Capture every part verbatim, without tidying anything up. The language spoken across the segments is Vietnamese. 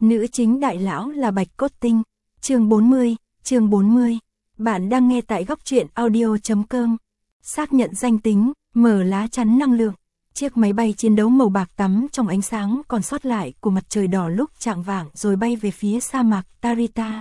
Nữ chính đại lão là Bạch Cốt Tinh. Chương bốn mươi, chương bốn mươi. Bạn đang nghe tại góc truyện audio chấm com. Xác nhận danh tính, mở lá chắn năng lượng. Chiếc máy bay chiến đấu màu bạc tắm trong ánh sáng còn sót lại của mặt trời đỏ lúc chạng vạng rồi bay về phía sa mạc Tarita.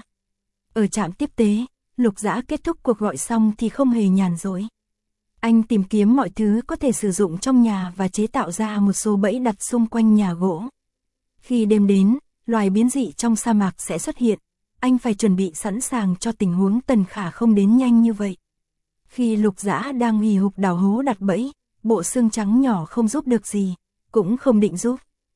Ở trạm tiếp tế, Lục Dã kết thúc cuộc gọi xong thì không hề nhàn rỗi. Anh tìm kiếm mọi thứ có thể sử dụng trong nhà và chế tạo ra một số bẫy đặt xung quanh nhà gỗ. Khi đêm đến, loài biến dị trong sa mạc sẽ xuất hiện, anh phải chuẩn bị sẵn sàng cho tình huống Tần Khả không đến nhanh như vậy. Khi Lục Dã đang hì hục đào hố đặt bẫy, bộ xương trắng nhỏ không giúp được gì, cũng không định giúp.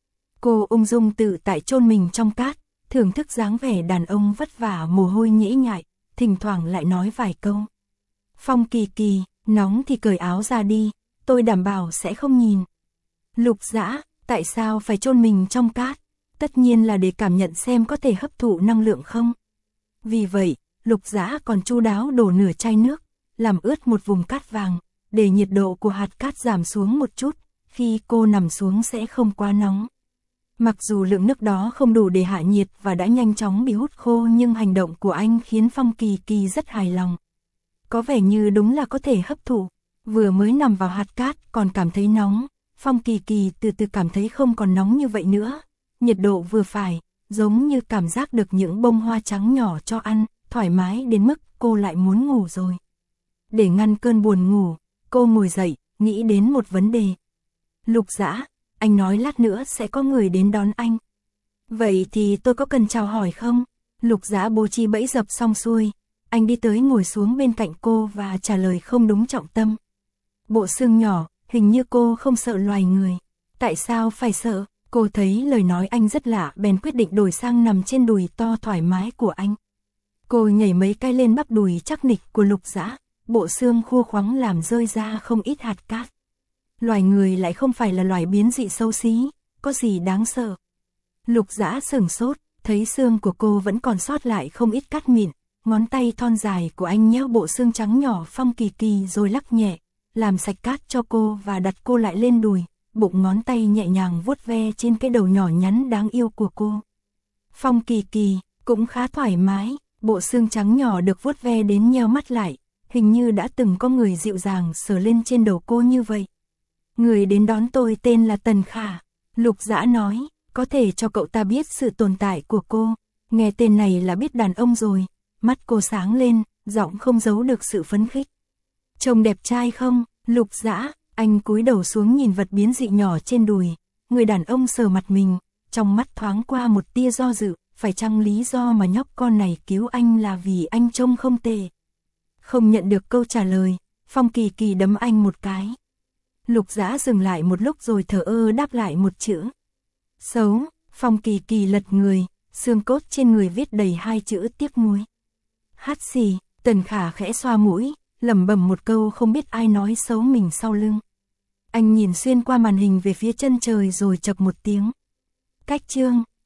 Cô ung dung tự tại chôn mình trong cát, thưởng thức dáng vẻ đàn ông vất vả mồ hôi nhễ nhại, thỉnh thoảng lại nói vài câu. Phong Kỳ Kỳ, nóng thì cởi áo ra đi, tôi đảm bảo sẽ không nhìn. Lục Dã, tại sao phải chôn mình trong cát? Tất nhiên là để cảm nhận xem có thể hấp thụ năng lượng không. Vì vậy, Lục Dã còn chu đáo đổ nửa chai nước, làm ướt một vùng cát vàng, để nhiệt độ của hạt cát giảm xuống một chút, khi cô nằm xuống sẽ không quá nóng. Mặc dù lượng nước đó không đủ để hạ nhiệt và đã nhanh chóng bị hút khô, nhưng hành động của anh khiến Phong Kỳ Kỳ rất hài lòng. Có vẻ như đúng là có thể hấp thụ. Vừa mới nằm vào hạt cát còn cảm thấy nóng, Phong Kỳ Kỳ từ từ cảm thấy không còn nóng như vậy nữa. Nhiệt độ vừa phải, giống như cảm giác được những bông hoa trắng nhỏ cho ăn, thoải mái đến mức cô lại muốn ngủ rồi. Để ngăn cơn buồn ngủ, cô ngồi dậy, nghĩ đến một vấn đề. Lục Dã, anh nói lát nữa sẽ có người đến đón anh. Vậy thì tôi có cần chào hỏi không? Lục Dã bố trí bẫy dập xong xuôi, anh đi tới ngồi xuống bên cạnh cô và trả lời không đúng trọng tâm. Bộ xương nhỏ, hình như cô không sợ loài người. Tại sao phải sợ? Cô thấy lời nói anh rất lạ bèn quyết định đổi sang nằm trên đùi to thoải mái của anh. Cô nhảy mấy cái lên bắp đùi chắc nịch của Lục Dã, bộ xương khô khoắng làm rơi ra không ít hạt cát. Loài người lại không phải là loài biến dị xấu xí, có gì đáng sợ. Lục Dã sửng sốt, thấy xương của cô vẫn còn sót lại không ít cát mịn, ngón tay thon dài của anh nhéo bộ xương trắng nhỏ Phong Kỳ Kỳ rồi lắc nhẹ, làm sạch cát cho cô và đặt cô lại lên đùi. Bụng ngón tay nhẹ nhàng vuốt ve trên cái đầu nhỏ nhắn đáng yêu của cô. Phong Kỳ Kỳ cũng khá thoải mái, bộ xương trắng nhỏ được vuốt ve đến nheo mắt lại, hình như đã từng có người dịu dàng sờ lên trên đầu cô như vậy. Người đến đón tôi tên là Tần Khả, Lục Dã nói, có thể cho cậu ta biết sự tồn tại của cô. Nghe tên này là biết đàn ông rồi, mắt cô sáng lên, giọng không giấu được sự phấn khích. Trông đẹp trai không, Lục Dã? Anh cúi đầu xuống nhìn vật biến dị nhỏ trên đùi, người đàn ông sờ mặt mình, trong mắt thoáng qua một tia do dự, phải chăng lý do mà nhóc con này cứu anh là vì anh trông không tệ. Không nhận được câu trả lời, Phong Kỳ Kỳ đấm anh một cái. Lục Dã dừng lại một lúc rồi thở ơ đáp lại một chữ. Xấu. Phong Kỳ Kỳ lật người, xương cốt trên người viết đầy hai chữ tiếc nuối. Hát xì, Tần Khả khẽ xoa mũi, lẩm bẩm một câu không biết ai nói xấu mình sau lưng. Anh nhìn xuyên qua màn hình về phía chân trời rồi chậc một tiếng. Cách chương.